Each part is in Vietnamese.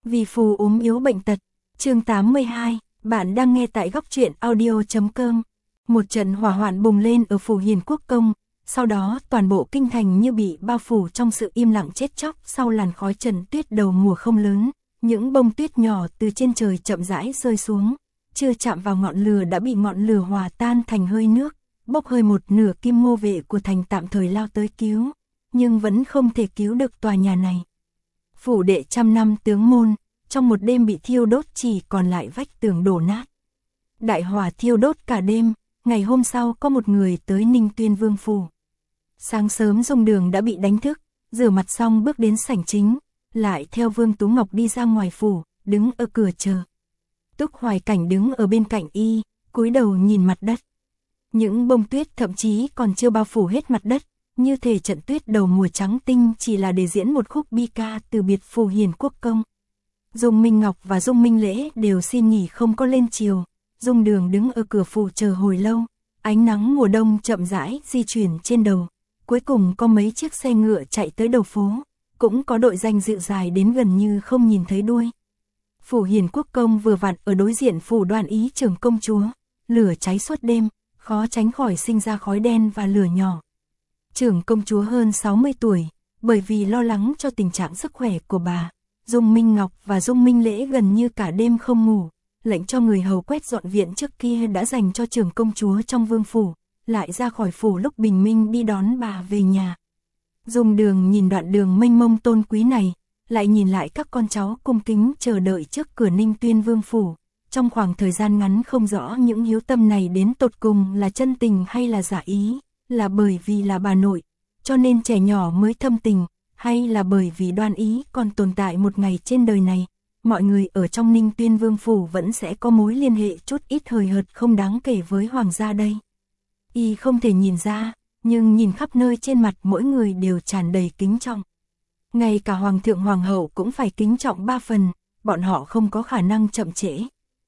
Vì phù ốm yếu bệnh tật. Chương 82, bạn đang nghe tại góc truyện audio.com. Một trận hỏa hoạn bùng lên ở phủ Hiền Quốc Công, sau đó toàn bộ kinh thành như bị bao phủ trong sự im lặng chết chóc sau làn khói trần tuyết đầu mùa không lớn, những bông tuyết nhỏ từ trên trời chậm rãi rơi xuống, chưa chạm vào ngọn lửa đã bị ngọn lửa hòa tan thành hơi nước, bốc hơi một nửa. Kim Ngô vệ của thành tạm thời lao tới cứu, nhưng vẫn không thể cứu được tòa nhà này. Phủ đệ trăm năm tướng môn, trong một đêm bị thiêu đốt chỉ còn lại vách tường đổ nát. Đại hỏa thiêu đốt cả đêm, ngày hôm sau có một người tới Ninh Tuyên Vương phủ. Sáng sớm Dung Đường đã bị đánh thức, rửa mặt xong bước đến sảnh chính, lại theo Vương Tú Ngọc đi ra ngoài phủ, đứng ở cửa chờ. Túc Hoài Cảnh đứng ở bên cạnh y, cúi đầu nhìn mặt đất. Những bông tuyết thậm chí còn chưa bao phủ hết mặt đất, như thể trận tuyết đầu mùa trắng tinh chỉ là để diễn một khúc bi ca từ biệt phủ Hiền Quốc Công. Dung Minh Ngọc và Dung Minh Lễ đều xin nghỉ không có lên chiều. Dung Đường đứng ở cửa phủ chờ hồi lâu, ánh nắng mùa đông chậm rãi di chuyển trên đầu. Cuối cùng có mấy chiếc xe ngựa chạy tới đầu phố, cũng có đội danh dự dài đến gần như không nhìn thấy đuôi. Phủ Hiền Quốc Công vừa vặn ở đối diện phủ Đoan Ý trưởng công chúa, lửa cháy suốt đêm, khó tránh khỏi sinh ra khói đen và lửa nhỏ. Trưởng công chúa hơn 60 tuổi, bởi vì lo lắng cho tình trạng sức khỏe của bà, Dung Minh Ngọc và Dung Minh Lễ gần như cả đêm không ngủ, lệnh cho người hầu quét dọn viện trước kia đã dành cho trưởng công chúa trong vương phủ, lại ra khỏi phủ lúc bình minh đi đón bà về nhà. Dung Đường nhìn đoạn đường mênh mông tôn quý này, lại nhìn lại các con cháu cung kính chờ đợi trước cửa Ninh Tuyên Vương phủ. Trong khoảng thời gian ngắn không rõ những hiếu tâm này đến tột cùng là chân tình hay là giả ý, là bởi vì là bà nội, cho nên trẻ nhỏ mới thâm tình, hay là bởi vì Đoan Ý còn tồn tại một ngày trên đời này, mọi người ở trong Ninh Tuyên Vương phủ vẫn sẽ có mối liên hệ chút ít hời hợt không đáng kể với hoàng gia đây. Y không thể nhìn ra, nhưng nhìn khắp nơi trên mặt mỗi người đều tràn đầy kính trọng. Ngay cả hoàng thượng hoàng hậu cũng phải kính trọng 3 phần, bọn họ không có khả năng chậm trễ.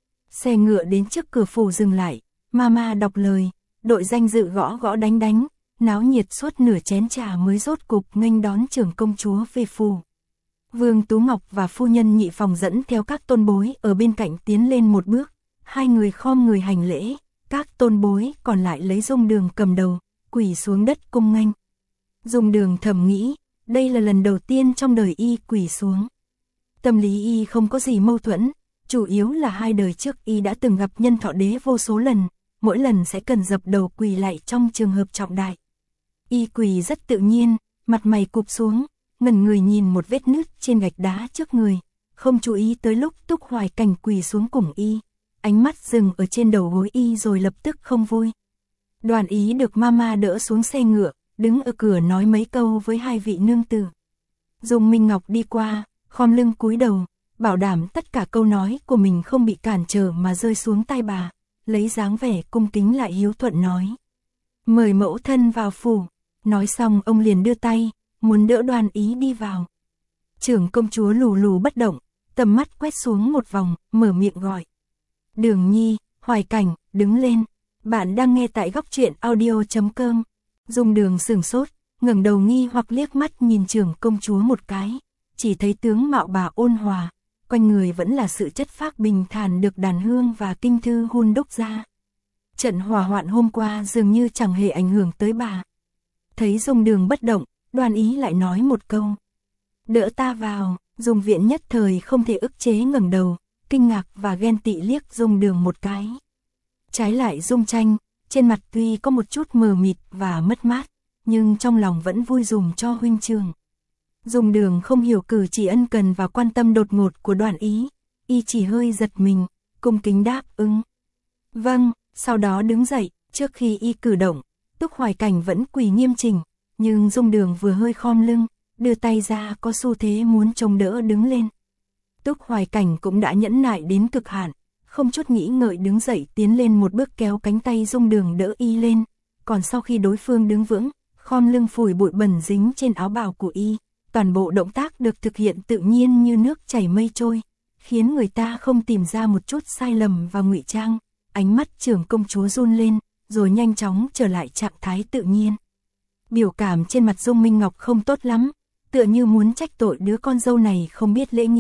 Xe ngựa đến trước cửa phủ dừng lại, Mama đọc lời, đội danh dự gõ gõ đánh đánh, náo nhiệt suốt nửa chén trà mới rốt cục nghênh đón trưởng công chúa về phủ. Vương Tú Ngọc và phu nhân Nhị Phòng dẫn theo các tôn bối ở bên cạnh tiến lên một bước, hai người khom người hành lễ, các tôn bối còn lại lấy Dung Đường cầm đầu, quỳ xuống đất cung nghênh. Dung Đường thầm nghĩ, đây là lần đầu tiên trong đời y quỳ xuống. Tâm lý y không có gì mâu thuẫn, chủ yếu là 2 đời trước y đã từng gặp Nhân Thọ Đế vô số lần, mỗi lần sẽ cần dập đầu quỳ lại trong trường hợp trọng đại. Y quỳ rất tự nhiên, mặt mày cụp xuống, ngẩn người nhìn một vết nứt trên gạch đá trước người, không chú ý tới lúc Túc Hoài Cảnh quỳ xuống cùng y, ánh mắt dừng ở trên đầu gối y rồi lập tức không vui. Đoàn Ý được Mama đỡ xuống xe ngựa, đứng ở cửa nói mấy câu với 2 vị nương tử. Dung Minh Ngọc đi qua, khom lưng cúi đầu, bảo đảm tất cả câu nói của mình không bị cản trở mà rơi xuống tai bà, lấy dáng vẻ cung kính lại hiếu thuận nói: "Mời mẫu thân vào phủ." Nói xong ông liền đưa tay, muốn đỡ Đoàn Ý đi vào. Trưởng công chúa lù lù bất động, tầm mắt quét xuống một vòng, mở miệng gọi: "Đường Nhi, Hoài Cảnh, đứng lên." Bạn đang nghe tại góc truyện audio.com. Dung Đường sửng sốt, ngẩng đầu nghi hoặc liếc mắt nhìn trưởng công chúa một cái, chỉ thấy tướng mạo bà ôn hòa, quanh người vẫn là sự chất phác bình thản được đàn hương và kinh thư hun đúc ra. Trận hỏa hoạn hôm qua dường như chẳng hề ảnh hưởng tới bà. Thấy Dung Đường bất động, Đoan Ý lại nói một câu: "Đỡ ta vào." Dung Viện nhất thời không thể ức chế ngẩng đầu, kinh ngạc và ghen tị liếc Dung Đường một cái. Trái lại Dung Tranh, trên mặt tuy có một chút mờ mịt và mất mát, nhưng trong lòng vẫn vui dùm cho huynh trưởng. Dung Đường không hiểu cử chỉ ân cần và quan tâm đột ngột của Đoan Ý, y chỉ hơi giật mình, cung kính đáp ứng. "Vâng." Sau đó đứng dậy, trước khi y cử động, Túc Hoài Cảnh vẫn quỳ nghiêm chỉnh, nhưng Dung Đường vừa hơi khom lưng, đưa tay ra có xu thế muốn trông đỡ đứng lên. Túc Hoài Cảnh cũng đã nhẫn nại đến cực hạn, không chút nghĩ ngợi đứng dậy tiến lên một bước kéo cánh tay Dung Đường đỡ y lên, còn sau khi đối phương đứng vững, khom lưng phủi bụi bẩn dính trên áo bào của y, toàn bộ động tác được thực hiện tự nhiên như nước chảy mây trôi, khiến người ta không tìm ra một chút sai lầm và ngụy trang. Ánh mắt trưởng công chúa run lên, rồi nhanh chóng trở lại trạng thái tự nhiên. Biểu cảm trên mặt Dung Minh Ngọc không tốt lắm, tựa như muốn trách tội đứa con dâu này không biết lễ nghĩa,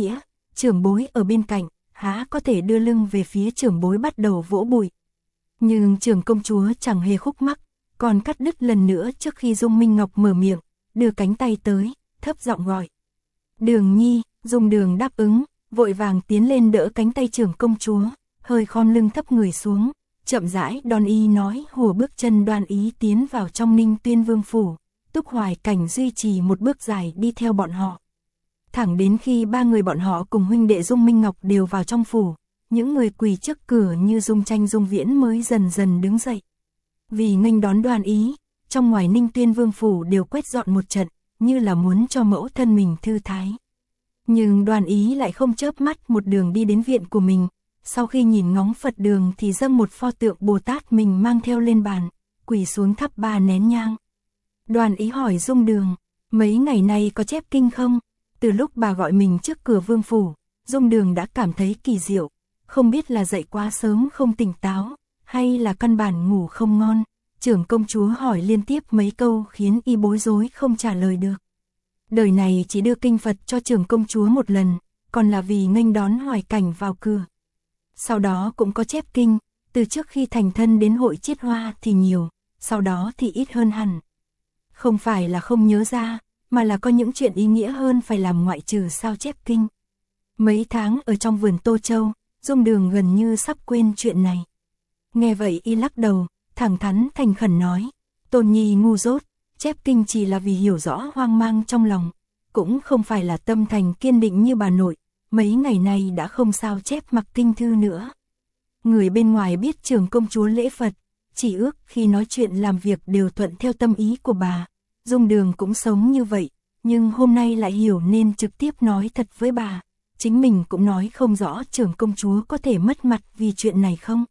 trưởng bối ở bên cạnh, há có thể đưa lưng về phía trưởng bối bắt đầu vỗ bụi. Nhưng trưởng công chúa chẳng hề khúc mắc, còn cắt đứt lần nữa trước khi Dung Minh Ngọc mở miệng, đưa cánh tay tới, thấp giọng gọi. Đường Nhi, Dung Đường đáp ứng, vội vàng tiến lên đỡ cánh tay trưởng công chúa, hơi khom lưng thấp người xuống, chậm rãi đón ý nói hùa bước chân Đoan Ý tiến vào trong Ninh Tuyên Vương phủ, Túc Hoài Cảnh duy trì một bước dài đi theo bọn họ. Thẳng đến khi ba người bọn họ cùng huynh đệ Dung Minh Ngọc đều vào trong phủ, những người quỳ trước cửa như Dung Tranh Dung Viễn mới dần dần đứng dậy. Vì nghênh đón Đoan Ý, trong ngoài Ninh Tuyên Vương phủ đều quét dọn một trận, như là muốn cho mẫu thân mình thư thái. Nhưng Đoan Ý lại không chớp mắt một đường đi đến viện của mình, sau khi nhìn ngóng Phật đường thì dâng một pho tượng Bồ Tát mình mang theo lên bàn, quỳ xuống thắp 3 nén nhang. Đoan Ý hỏi Dung Đường, mấy ngày nay có chép kinh không? Từ lúc bà gọi mình trước cửa vương phủ, Dung Đường đã cảm thấy kỳ diệu, không biết là dậy quá sớm không tỉnh táo, hay là căn bản ngủ không ngon. Trưởng công chúa hỏi liên tiếp mấy câu khiến y bối rối không trả lời được. Đời này chỉ đưa kinh Phật cho trưởng công chúa một lần, còn là vì nghênh đón Hoài Cảnh vào cửa. Sau đó cũng có chép kinh, từ trước khi thành thân đến hội chiết hoa thì nhiều, sau đó thì ít hơn hẳn. Không phải là không nhớ ra, mà là có những chuyện ý nghĩa hơn phải làm ngoại trừ sao chép kinh. Mấy tháng ở trong vườn Tô Châu, Dung Đường gần như sắp quên chuyện này. Nghe vậy y lắc đầu, thẳng thắn thành khẩn nói, Tôn Nhi ngu dốt, chép kinh chỉ là vì hiểu rõ hoang mang trong lòng, cũng không phải là tâm thành kiên định như bà nội, mấy ngày nay đã không sao chép mặc kinh thư nữa. Người bên ngoài biết trưởng công chúa lễ Phật, chỉ ước khi nói chuyện làm việc đều thuận theo tâm ý của bà. Dung Đường cũng sống như vậy, nhưng hôm nay lại hiểu nên trực tiếp nói thật với bà. Chính mình cũng nói không rõ trưởng công chúa có thể mất mặt vì chuyện này không.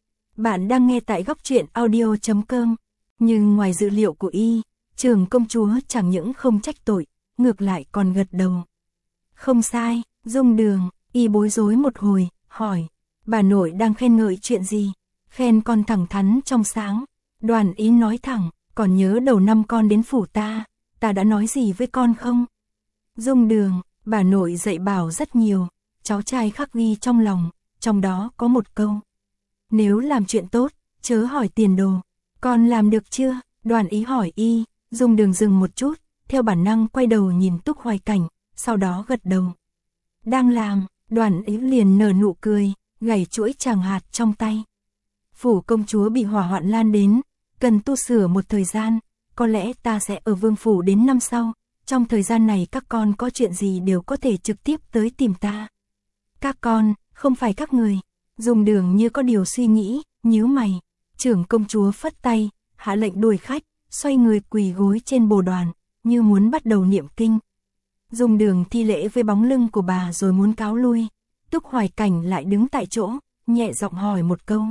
Bạn đang nghe tại góc truyện audio.com. Nhưng ngoài dự liệu của y, trưởng công chúa chẳng những không trách tội, ngược lại còn gật đầu. Không sai, Dung Đường, y bối rối một hồi, hỏi, bà nội đang khen ngợi chuyện gì? Khen con thẳng thắn trong sáng. Đoàn Ý nói thẳng, còn nhớ đầu năm con đến phủ ta đã nói gì với con không? Dung Đường, bà nội dạy bảo rất nhiều, cháu trai khắc ghi trong lòng, trong đó có một câu. Nếu làm chuyện tốt, chớ hỏi tiền đồ, con làm được chưa? Đoàn Ý hỏi y, Dung Đường dừng một chút, theo bản năng quay đầu nhìn Túc Hoài Cảnh, sau đó gật đầu. Đang làm, Đoàn Ý liền nở nụ cười, gảy chuỗi tràng hạt trong tay. Phủ công chúa bị hỏa hoạn lan đến, cần tu sửa một thời gian, có lẽ ta sẽ ở vương phủ đến năm sau, trong thời gian này các con có chuyện gì đều có thể trực tiếp tới tìm ta. Các con, không phải các người. Dung Đường như có điều suy nghĩ, nhíu mày. Trưởng công chúa phất tay, hạ lệnh đuổi khách, xoay người quỳ gối trên bồ đoàn, như muốn bắt đầu niệm kinh. Dung Đường thi lễ với bóng lưng của bà rồi muốn cáo lui. Túc Hoài Cảnh lại đứng tại chỗ, nhẹ giọng hỏi một câu.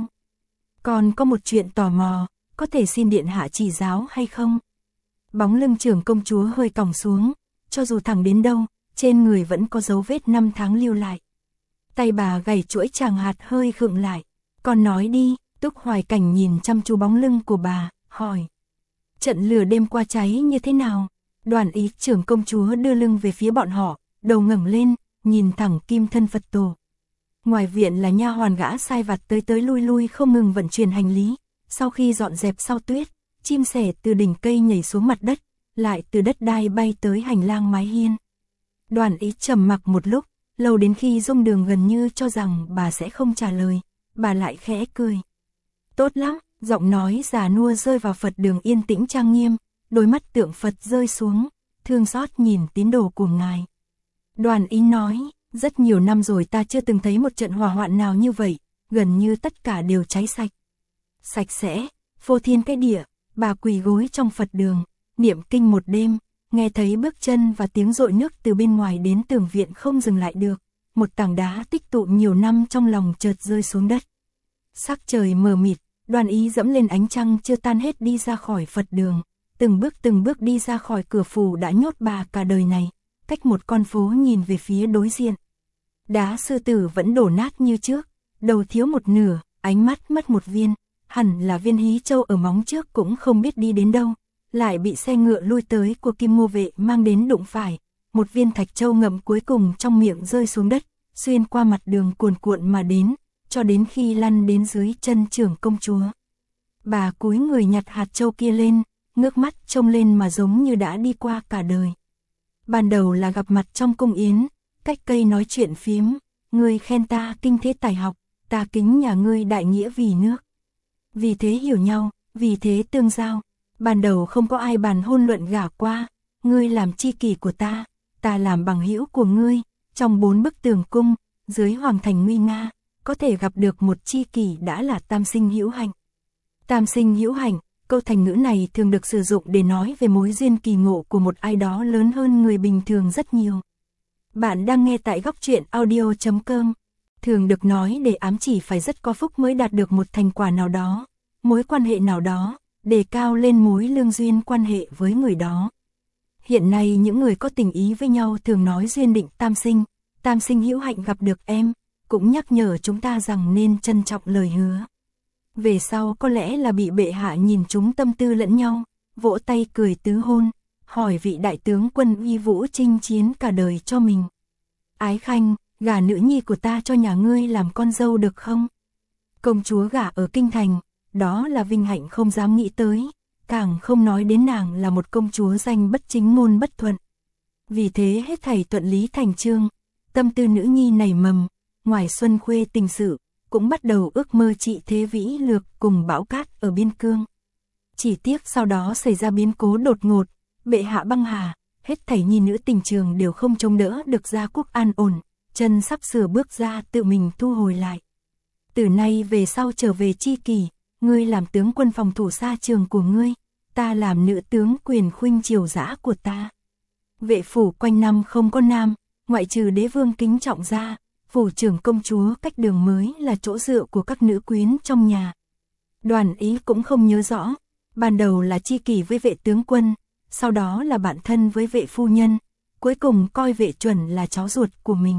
Con có một chuyện tò mò, có thể xin điện hạ chỉ giáo hay không? Bóng lưng trưởng công chúa hơi còng xuống, cho dù thẳng đến đâu, trên người vẫn có dấu vết 5 tháng lưu lại. Tay bà gảy chuỗi tràng hạt hơi khựng lại. Con nói đi, Túc Hoài Cảnh nhìn chăm chú bóng lưng của bà, hỏi. Trận lửa đêm qua cháy như thế nào? Đoàn Ý trưởng công chúa đưa lưng về phía bọn họ, đầu ngẩng lên, nhìn thẳng kim thân Phật tổ. Ngoài viện là nha hoàn gã sai vặt tới lui lui không ngừng vận chuyển hành lý. Sau khi dọn dẹp sau tuyết, chim sẻ từ đỉnh cây nhảy xuống mặt đất, lại từ đất đai bay tới hành lang mái hiên. Đoàn Ý trầm mặc một lúc, lâu đến khi Dung Đường gần như cho rằng bà sẽ không trả lời, bà lại khẽ cười. Tốt lắm, giọng nói già nua rơi vào Phật đường yên tĩnh trang nghiêm, đôi mắt tượng Phật rơi xuống, thương xót nhìn tín đồ của ngài. Đoàn Ý nói, rất nhiều năm rồi ta chưa từng thấy một trận hỏa hoạn nào như vậy, gần như tất cả đều cháy sạch. Sạch sẽ, phô thiên cái địa, bà quỳ gối trong Phật đường, niệm kinh một đêm, nghe thấy bước chân và tiếng dội nước từ bên ngoài đến tường viện không dừng lại được, một tảng đá tích tụ nhiều năm trong lòng chợt rơi xuống đất. Sắc trời mờ mịt, Đoàn Ý dẫm lên ánh trăng chưa tan hết đi ra khỏi Phật đường, từng bước đi ra khỏi cửa phủ đã nhốt bà cả đời này, cách một con phố nhìn về phía đối diện. Đá sư tử vẫn đổ nát như trước, đầu thiếu một nửa, ánh mắt mất một viên, hẳn là viên hí châu ở móng trước cũng không biết đi đến đâu, lại bị xe ngựa lui tới của Kim Ngô vệ mang đến đụng phải, một viên thạch châu ngậm cuối cùng trong miệng rơi xuống đất, xuyên qua mặt đường cuồn cuộn mà đến, cho đến khi lăn đến dưới chân trưởng công chúa. Bà cúi người nhặt hạt châu kia lên, ngước mắt trông lên mà giống như đã đi qua cả đời. Ban đầu là gặp mặt trong cung yến, cách cây nói chuyện phiếm, ngươi khen ta kinh thế tài học, ta kính nhà ngươi đại nghĩa vì nước. Vì thế hiểu nhau, vì thế tương giao. Ban đầu không có ai bàn hôn luận gả qua, ngươi làm tri kỷ của ta làm bằng hữu của ngươi, trong 4 bức tường cung, dưới hoàng thành nguy nga, có thể gặp được một tri kỷ đã là tam sinh hữu hạnh. Tam sinh hữu hạnh, câu thành ngữ này thường được sử dụng để nói về mối duyên kỳ ngộ của một ai đó lớn hơn người bình thường rất nhiều. Bạn đang nghe tại Góc Truyện Audio.com, thường được nói để ám chỉ phải rất có phúc mới đạt được một thành quả nào đó, mối quan hệ nào đó, đề cao lên mối lương duyên quan hệ với người đó. Hiện nay những người có tình ý với nhau thường nói duyên định tam sinh hữu hạnh gặp được em, cũng nhắc nhở chúng ta rằng nên trân trọng lời hứa. Về sau có lẽ là bị bệ hạ nhìn chúng tâm tư lẫn nhau, vỗ tay cười tứ hôn, hỏi vị đại tướng quân uy vũ chinh chiến cả đời cho mình. Ái Khanh, gả nữ nhi của ta cho nhà ngươi làm con dâu được không? Công chúa gả ở kinh thành, đó là vinh hạnh không dám nghĩ tới, càng không nói đến nàng là một công chúa danh bất chính ngôn bất thuận. Vì thế hết thảy thuận lý thành chương, tâm tư nữ nhi nảy mầm, ngoài Xuân Khuê tình sự, cũng bắt đầu ước mơ trị thế vĩ lược cùng bão cát ở biên cương. Chỉ tiếc sau đó xảy ra biến cố đột ngột, bệ hạ băng hà, hết thảy nhi nữ tình trường đều không chống đỡ được gia quốc an ổn, chân sắp sửa bước ra tự mình thu hồi lại. Từ nay về sau trở về tri kỷ, ngươi làm tướng quân phòng thủ xa trường của ngươi, ta làm nữ tướng quyền khuynh triều dã của ta. Vệ phủ quanh năm không có nam, ngoại trừ đế vương kính trọng ra, phủ trưởng công chúa cách đường mới là chỗ dựa của các nữ quyến trong nhà. Đoàn Ý cũng không nhớ rõ, ban đầu là tri kỷ với vệ tướng quân, sau đó là bạn thân với vệ phu nhân, cuối cùng coi vệ chuẩn là cháu ruột của mình.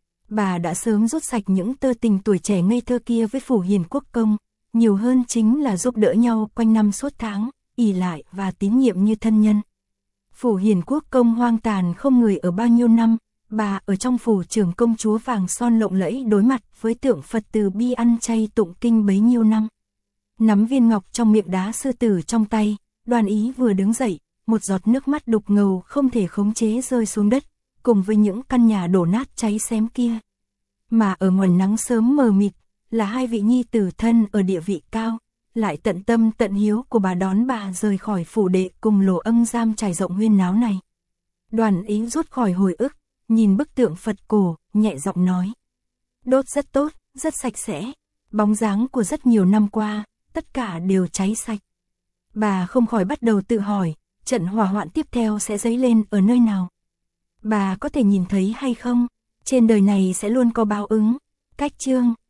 Bà đã sớm rút sạch những tơ tình tuổi trẻ ngây thơ kia với phủ Hiền Quốc công, nhiều hơn chính là giúp đỡ nhau quanh năm suốt tháng, ỷ lại và tín nhiệm như thân nhân. Phủ Hiền Quốc công hoang tàn không người ở bao nhiêu năm, bà ở trong phủ trưởng công chúa vàng son lộng lẫy đối mặt với tượng Phật từ bi ăn chay tụng kinh bấy nhiêu năm. Nắm viên ngọc trong miệng đá sư tử trong tay, Đoàn Ý vừa đứng dậy, một giọt nước mắt đục ngầu không thể khống chế rơi xuống đất, cùng với những căn nhà đổ nát cháy xém kia. Mà ở ngoài nắng sớm mờ mịt, là hai vị nhi tử thân ở địa vị cao, lại tận tâm tận hiếu của bà đón bà rời khỏi phủ đệ cùng lỗ ân giam trải rộng huyên náo này. Đoàn Ý rút khỏi hồi ức, nhìn bức tượng Phật cổ, nhẹ giọng nói. Đốt rất tốt, rất sạch sẽ, bóng dáng của rất nhiều năm qua, tất cả đều cháy sạch. Bà không khỏi bắt đầu tự hỏi, trận hỏa hoạn tiếp theo sẽ dấy lên ở nơi nào? Bà có thể nhìn thấy hay không? Trên đời này sẽ luôn có báo ứng. Cách chương